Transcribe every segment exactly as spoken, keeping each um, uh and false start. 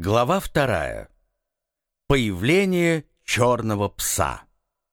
Глава вторая. Появление черного пса.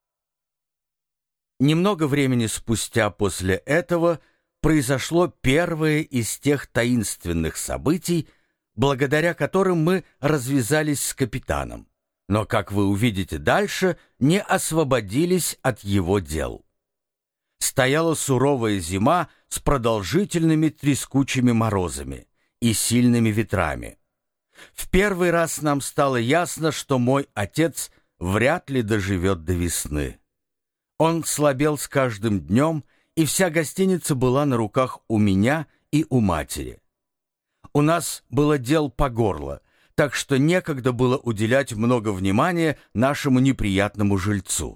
Немного времени спустя после этого произошло первое из тех таинственных событий, благодаря которым мы развязались с капитаном, но, как вы увидите дальше, не освободились от его дел. Стояла суровая зима с продолжительными трескучими морозами и сильными ветрами. В первый раз нам стало ясно, что мой отец вряд ли доживет до весны. Он слабел с каждым днем, и вся гостиница была на руках у меня и у матери. У нас было дел по горло, так что некогда было уделять много внимания нашему неприятному жильцу.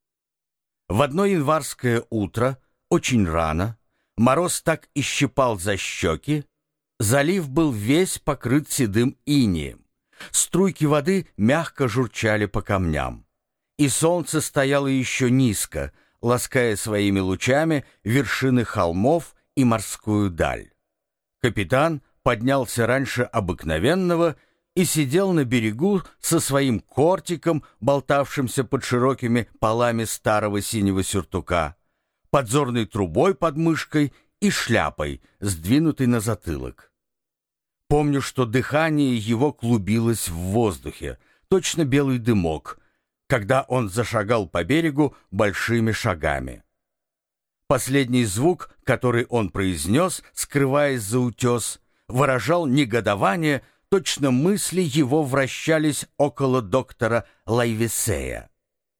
В одно январское утро, очень рано, мороз так и щипал за щеки. Залив был весь покрыт седым инеем. Струйки воды мягко журчали по камням. И солнце стояло еще низко, лаская своими лучами вершины холмов и морскую даль. Капитан поднялся раньше обыкновенного и сидел на берегу со своим кортиком, болтавшимся под широкими полами старого синего сюртука, подзорной трубой под мышкой и шляпой, сдвинутой на затылок. Помню, что дыхание его клубилось в воздухе, точно белый дымок, когда он зашагал по берегу большими шагами. Последний звук, который он произнес, скрываясь за утес, выражал негодование, точно мысли его вращались около доктора Лайвесея.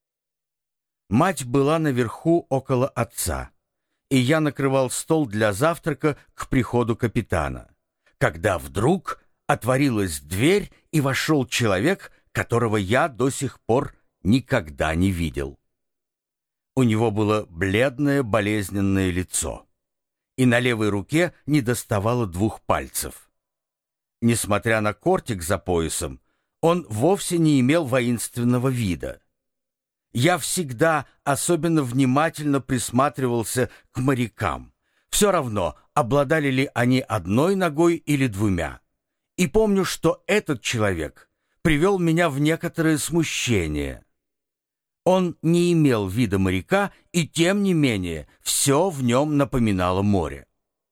Мать была наверху около отца, и я накрывал стол для завтрака к приходу капитана, когда вдруг отворилась дверь, и вошел человек, которого я до сих пор никогда не видел. У него было бледное болезненное лицо, и на левой руке недоставало двух пальцев. Несмотря на кортик за поясом, он вовсе не имел воинственного вида. Я всегда особенно внимательно присматривался к морякам. Все равно, обладали ли они одной ногой или двумя. И помню, что этот человек привел меня в некоторое смущение. Он не имел вида моряка, и тем не менее все в нем напоминало море.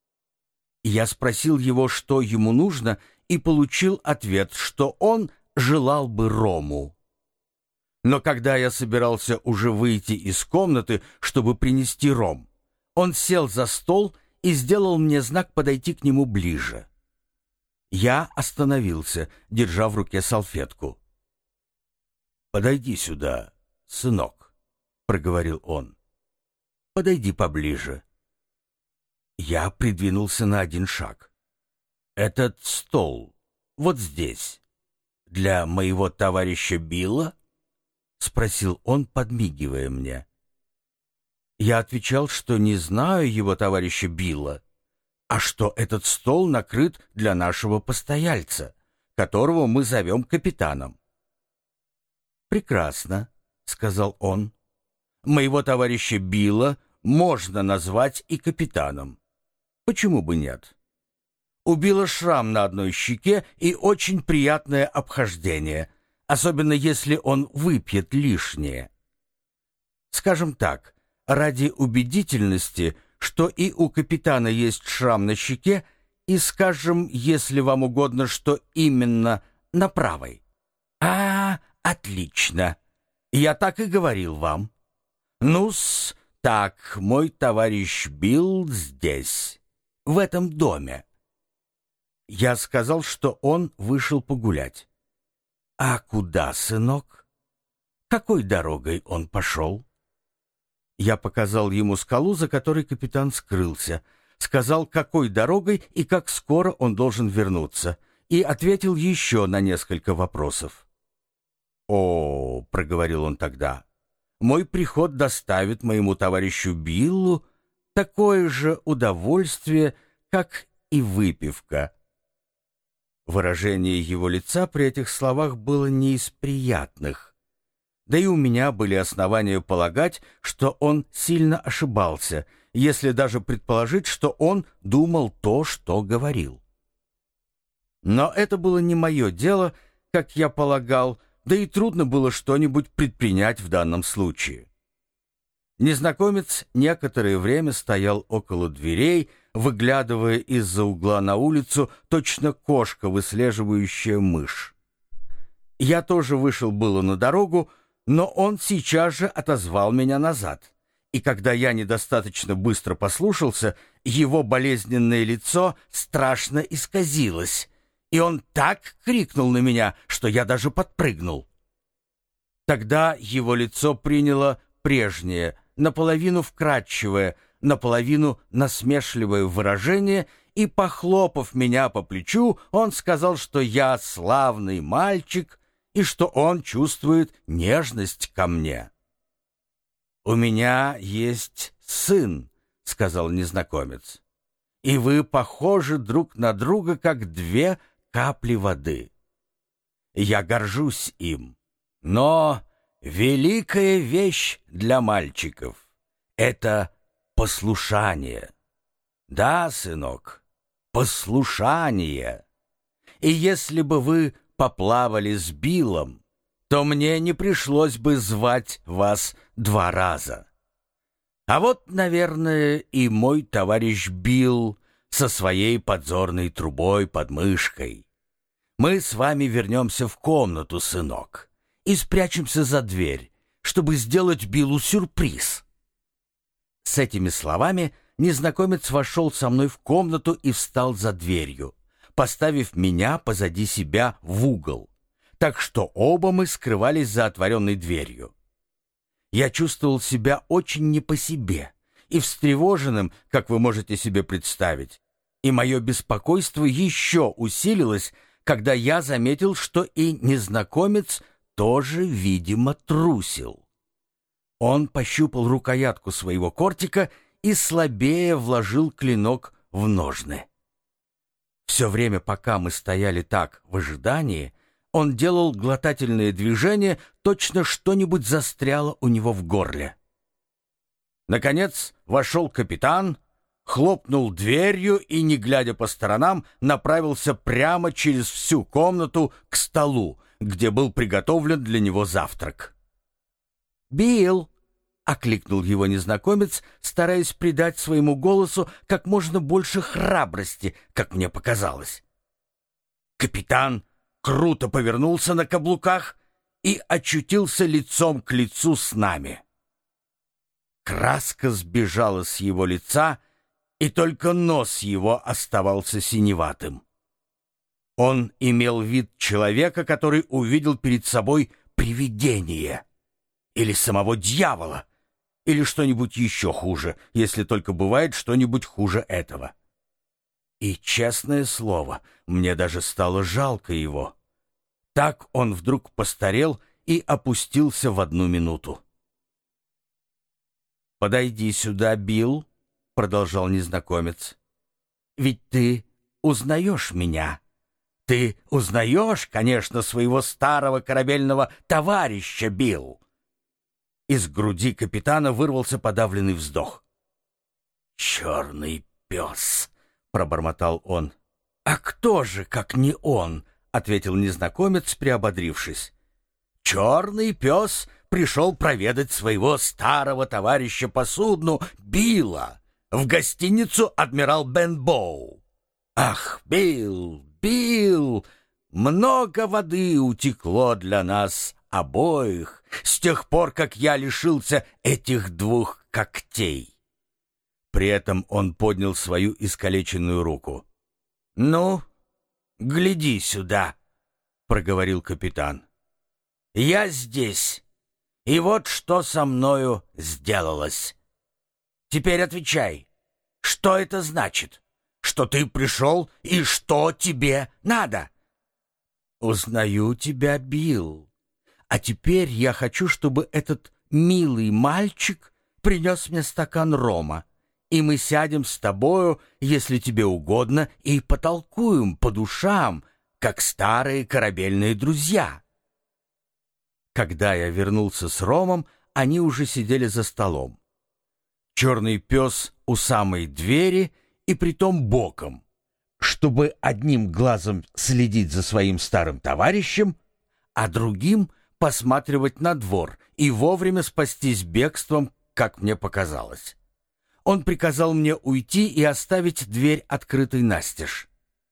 Я спросил его, что ему нужно, и получил ответ, что он желал бы рому. Но когда я собирался уже выйти из комнаты, чтобы принести ром, он сел за стол и сделал мне знак подойти к нему ближе. Я остановился, держа в руке салфетку. «Подойди сюда, сынок», — проговорил он. «Подойди поближе». Я придвинулся на один шаг. «Этот стол вот здесь для моего товарища Билла?» — спросил он, подмигивая мне. Я отвечал, что не знаю его товарища Билла, а что этот стол накрыт для нашего постояльца, которого мы зовем капитаном. «Прекрасно», — сказал он. «Моего товарища Билла можно назвать и капитаном. Почему бы нет? У Билла шрам на одной щеке и очень приятное обхождение, особенно если он выпьет лишнее. Скажем так, ради убедительности, что и у капитана есть шрам на щеке, и скажем, если вам угодно, что именно на правой». «А, отлично. Я так и говорил вам. Ну-с, так, мой товарищ Билл здесь, в этом доме». Я сказал, что он вышел погулять. «А куда, сынок? Какой дорогой он пошел?» Я показал ему скалу, за которой капитан скрылся, сказал, какой дорогой и как скоро он должен вернуться, и ответил еще на несколько вопросов. «О, — проговорил он тогда, — мой приход доставит моему товарищу Биллу такое же удовольствие, как и выпивка». Выражение его лица при этих словах было не из приятных. Да и у меня были основания полагать, что он сильно ошибался, если даже предположить, что он думал то, что говорил. Но это было не мое дело, как я полагал, да и трудно было что-нибудь предпринять в данном случае. Незнакомец некоторое время стоял около дверей, выглядывая из-за угла на улицу, точно кошка, выслеживающая мышь. Я тоже вышел было на дорогу, но он сейчас же отозвал меня назад. И когда я недостаточно быстро послушался, его болезненное лицо страшно исказилось, и он так крикнул на меня, что я даже подпрыгнул. Тогда его лицо приняло прежнее, наполовину вкрадчивое, наполовину насмешливое выражение, и, похлопав меня по плечу, он сказал, что я славный мальчик и что он чувствует нежность ко мне. «У меня есть сын», — сказал незнакомец, «и вы похожи друг на друга, как две капли воды. Я горжусь им, но великая вещь для мальчиков — это послушание. Да, сынок, послушание. И если бы вы поплавали с Биллом, то мне не пришлось бы звать вас два раза. А вот, наверное, и мой товарищ Билл со своей подзорной трубой под мышкой. Мы с вами вернемся в комнату, сынок, и спрячемся за дверь, чтобы сделать Биллу сюрприз». С этими словами незнакомец вошел со мной в комнату и встал за дверью, поставив меня позади себя в угол, так что оба мы скрывались за отворенной дверью. Я чувствовал себя очень не по себе и встревоженным, как вы можете себе представить, и мое беспокойство еще усилилось, когда я заметил, что и незнакомец тоже, видимо, трусил. Он пощупал рукоятку своего кортика и слабее вложил клинок в ножны. Все время, пока мы стояли так в ожидании, он делал глотательные движения, точно что-нибудь застряло у него в горле. Наконец вошел капитан, хлопнул дверью и, не глядя по сторонам, направился прямо через всю комнату к столу, где был приготовлен для него завтрак. «Билл!» — окликнул его незнакомец, стараясь придать своему голосу как можно больше храбрости, как мне показалось. Капитан круто повернулся на каблуках и очутился лицом к лицу с нами. Краска сбежала с его лица, и только нос его оставался синеватым. Он имел вид человека, который увидел перед собой привидение, или самого дьявола, или что-нибудь еще хуже, если только бывает что-нибудь хуже этого. И, честное слово, мне даже стало жалко его. Так он вдруг постарел и опустился в одну минуту. «Подойди сюда, Билл», — продолжал незнакомец. «Ведь ты узнаешь меня. Ты узнаешь, конечно, своего старого корабельного товарища, Билл». Из груди капитана вырвался подавленный вздох. «Черный пес», — пробормотал он. «А кто же, как не он?» — ответил незнакомец, приободрившись. «Черный пес пришел проведать своего старого товарища по судну Билла в гостиницу «Адмирал Бенбоу». Ах, Билл, Билл, много воды утекло для нас обоих с тех пор, как я лишился этих двух когтей». При этом он поднял свою искалеченную руку. «Ну, гляди сюда», — проговорил капитан. «Я здесь, и вот что со мною сделалось. Теперь отвечай, что это значит? Что ты пришел и что тебе надо?» «Узнаю тебя, Билл. А теперь я хочу, чтобы этот милый мальчик принес мне стакан рома, и мы сядем с тобою, если тебе угодно, и потолкуем по душам, как старые корабельные друзья». Когда я вернулся с ромом, они уже сидели за столом. Черный пес у самой двери и притом боком, чтобы одним глазом следить за своим старым товарищем, а другим — посматривать на двор и вовремя спастись бегством, как мне показалось. Он приказал мне уйти и оставить дверь открытой настежь.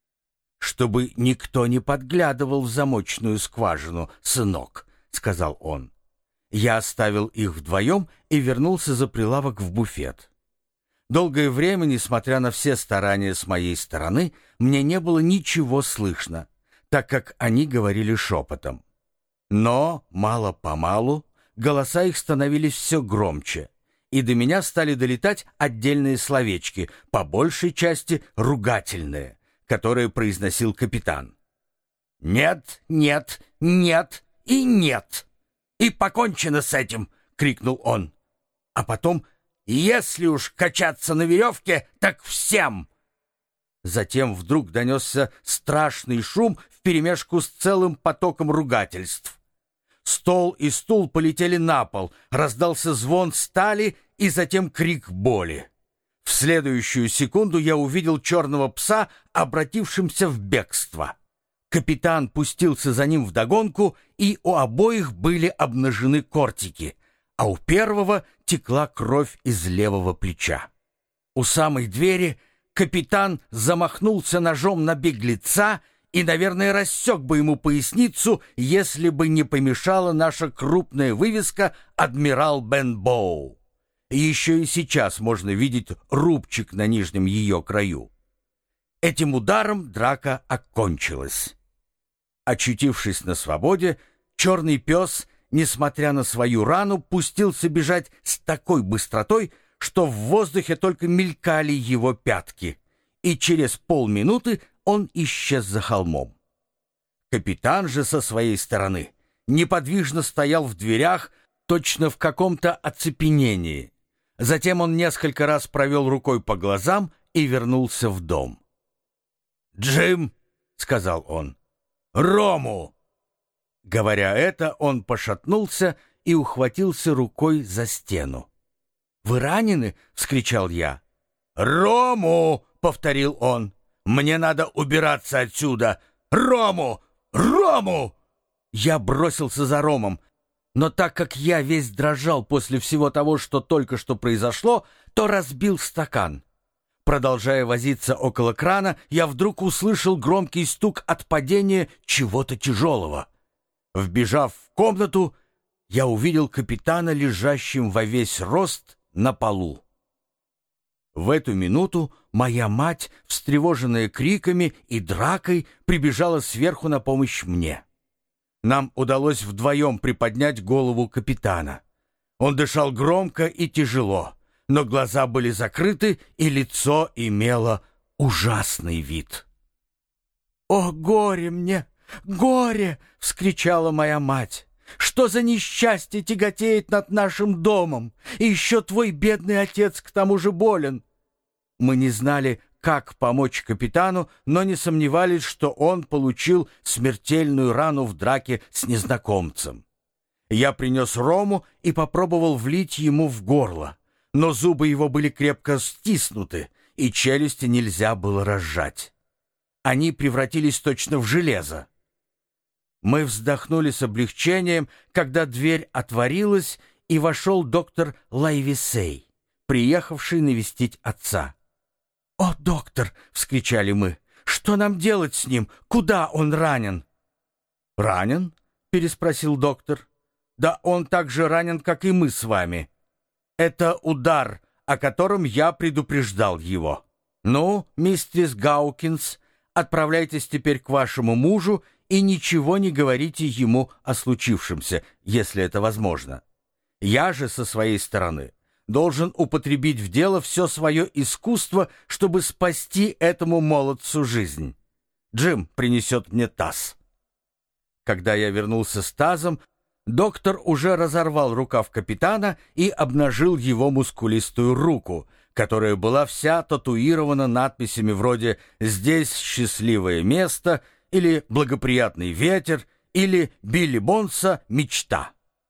«Чтобы никто не подглядывал в замочную скважину, сынок», — сказал он. Я оставил их вдвоем и вернулся за прилавок в буфет. Долгое время, несмотря на все старания с моей стороны, мне не было ничего слышно, так как они говорили шепотом. Но мало-помалу голоса их становились все громче, и до меня стали долетать отдельные словечки, по большей части ругательные, которые произносил капитан. «Нет, нет, нет и нет! И покончено с этим!» — крикнул он. А потом: «Если уж качаться на веревке, так всем!» Затем вдруг донесся страшный шум вперемешку с целым потоком ругательств. Стол и стул полетели на пол, раздался звон стали и затем крик боли. В следующую секунду я увидел черного пса, обратившимся в бегство. Капитан пустился за ним вдогонку, и у обоих были обнажены кортики, а у первого текла кровь из левого плеча. У самой двери капитан замахнулся ножом на беглеца и, наверное, рассек бы ему поясницу, если бы не помешала наша крупная вывеска «Адмирал Бенбоу». Еще и сейчас можно видеть рубчик на нижнем ее краю. Этим ударом драка окончилась. Очутившись на свободе, черный пес, несмотря на свою рану, пустился бежать с такой быстротой, что в воздухе только мелькали его пятки, и через полминуты он исчез за холмом. Капитан же со своей стороны неподвижно стоял в дверях, точно в каком-то оцепенении. Затем он несколько раз провел рукой по глазам и вернулся в дом. «Джим», — сказал он, — «рому!» Говоря это, он пошатнулся и ухватился рукой за стену. «Вы ранены?» — вскричал я. «Рому!» — повторил он. «Мне надо убираться отсюда! Рому! Рому!» Я бросился за ромом, но так как я весь дрожал после всего того, что только что произошло, то разбил стакан. Продолжая возиться около крана, я вдруг услышал громкий стук от падения чего-то тяжелого. Вбежав в комнату, я увидел капитана, лежащим во весь рост на полу. В эту минуту моя мать, встревоженная криками и дракой, прибежала сверху на помощь мне. Нам удалось вдвоем приподнять голову капитана. Он дышал громко и тяжело, но глаза были закрыты, и лицо имело ужасный вид. «О, горе мне! Горе!» — вскричала моя мать. «Что за несчастье тяготеет над нашим домом? И еще твой бедный отец к тому же болен». Мы не знали, как помочь капитану, но не сомневались, что он получил смертельную рану в драке с незнакомцем. Я принес рому и попробовал влить ему в горло, но зубы его были крепко стиснуты, и челюсти нельзя было разжать. Они превратились точно в железо. Мы вздохнули с облегчением, когда дверь отворилась, и вошел доктор Лайвисей, приехавший навестить отца. «О, доктор!» — вскричали мы. «Что нам делать с ним? Куда он ранен?» «Ранен?» — переспросил доктор. «Да он так же ранен, как и мы с вами. Это удар, о котором я предупреждал его. Ну, миссис Гаукинс, отправляйтесь теперь к вашему мужу и ничего не говорите ему о случившемся, если это возможно. Я же со своей стороны должен употребить в дело все свое искусство, чтобы спасти этому молодцу жизнь. Джим принесет мне таз». Когда я вернулся с тазом, доктор уже разорвал рукав капитана и обнажил его мускулистую руку, которая была вся татуирована надписями вроде «Здесь счастливое место» или «Благоприятный ветер» или «Билли Бонса мечта».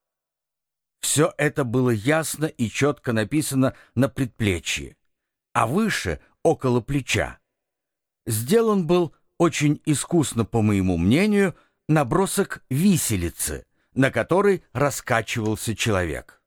Все это было ясно и четко написано на предплечье, а выше, около плеча. Сделан был очень искусно, по моему мнению, набросок виселицы, на которой раскачивался человек.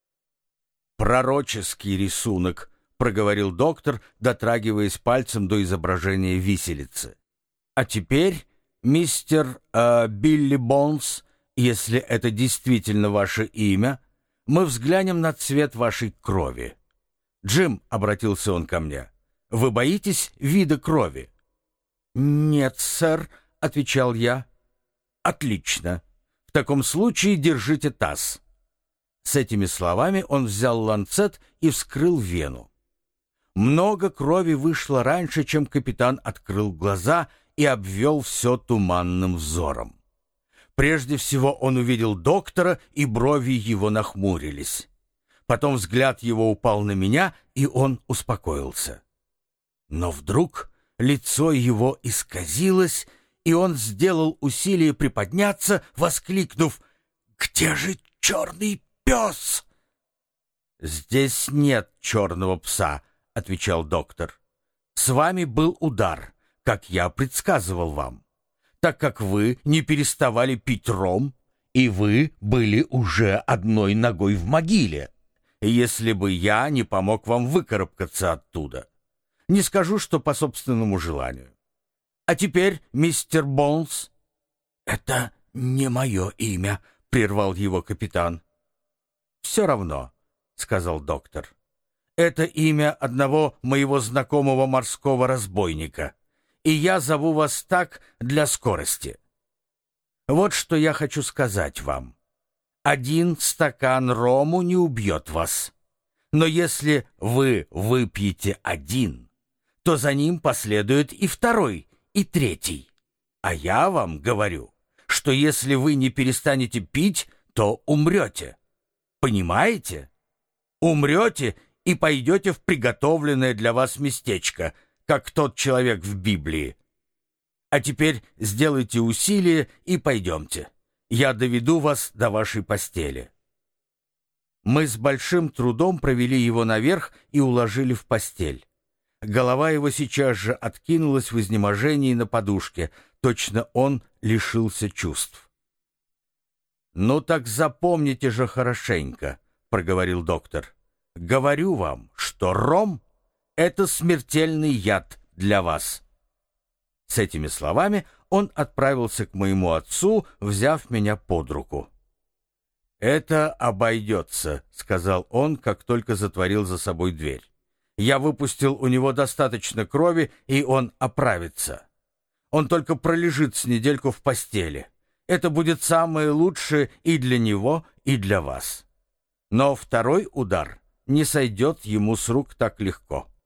«Пророческий рисунок», — проговорил доктор, дотрагиваясь пальцем до изображения виселицы. «А теперь, мистер э, Билли Бонс, если это действительно ваше имя, мы взглянем на цвет вашей крови. Джим», — обратился он ко мне, — «вы боитесь вида крови?» «Нет, сэр», — отвечал я. «Отлично. В таком случае держите таз». С этими словами он взял ланцет и вскрыл вену. Много крови вышло раньше, чем капитан открыл глаза и обвел все туманным взором. Прежде всего он увидел доктора, и брови его нахмурились. Потом взгляд его упал на меня, и он успокоился. Но вдруг лицо его исказилось, и он сделал усилие приподняться, воскликнув: «Где же черный пес?» «Здесь нет черного пса», — отвечал доктор. «С вами был удар, как я предсказывал вам, так как вы не переставали пить ром, и вы были уже одной ногой в могиле, если бы я не помог вам выкарабкаться оттуда. Не скажу, что по собственному желанию. А теперь, мистер Бонс...» «Это не мое имя», — прервал его капитан. «Все равно», — сказал доктор. «Это имя одного моего знакомого морского разбойника, и я зову вас так для скорости. Вот что я хочу сказать вам. Один стакан рому не убьет вас, но если вы выпьете один, то за ним последует и второй, и третий. А я вам говорю, что если вы не перестанете пить, то умрете. Понимаете? Умрете и пойдете в приготовленное для вас местечко, как тот человек в Библии. А теперь сделайте усилие и пойдемте. Я доведу вас до вашей постели». Мы с большим трудом провели его наверх и уложили в постель. Голова его сейчас же откинулась в изнеможении на подушке, точно он лишился чувств. «Ну так запомните же хорошенько», — проговорил доктор. «Говорю вам, что ром — это смертельный яд для вас». С этими словами он отправился к моему отцу, взяв меня под руку. «Это обойдется», — сказал он, как только затворил за собой дверь. «Я выпустил у него достаточно крови, и он оправится. Он только пролежит с недельку в постели. Это будет самое лучшее и для него, и для вас. Но второй удар не сойдет ему с рук так легко».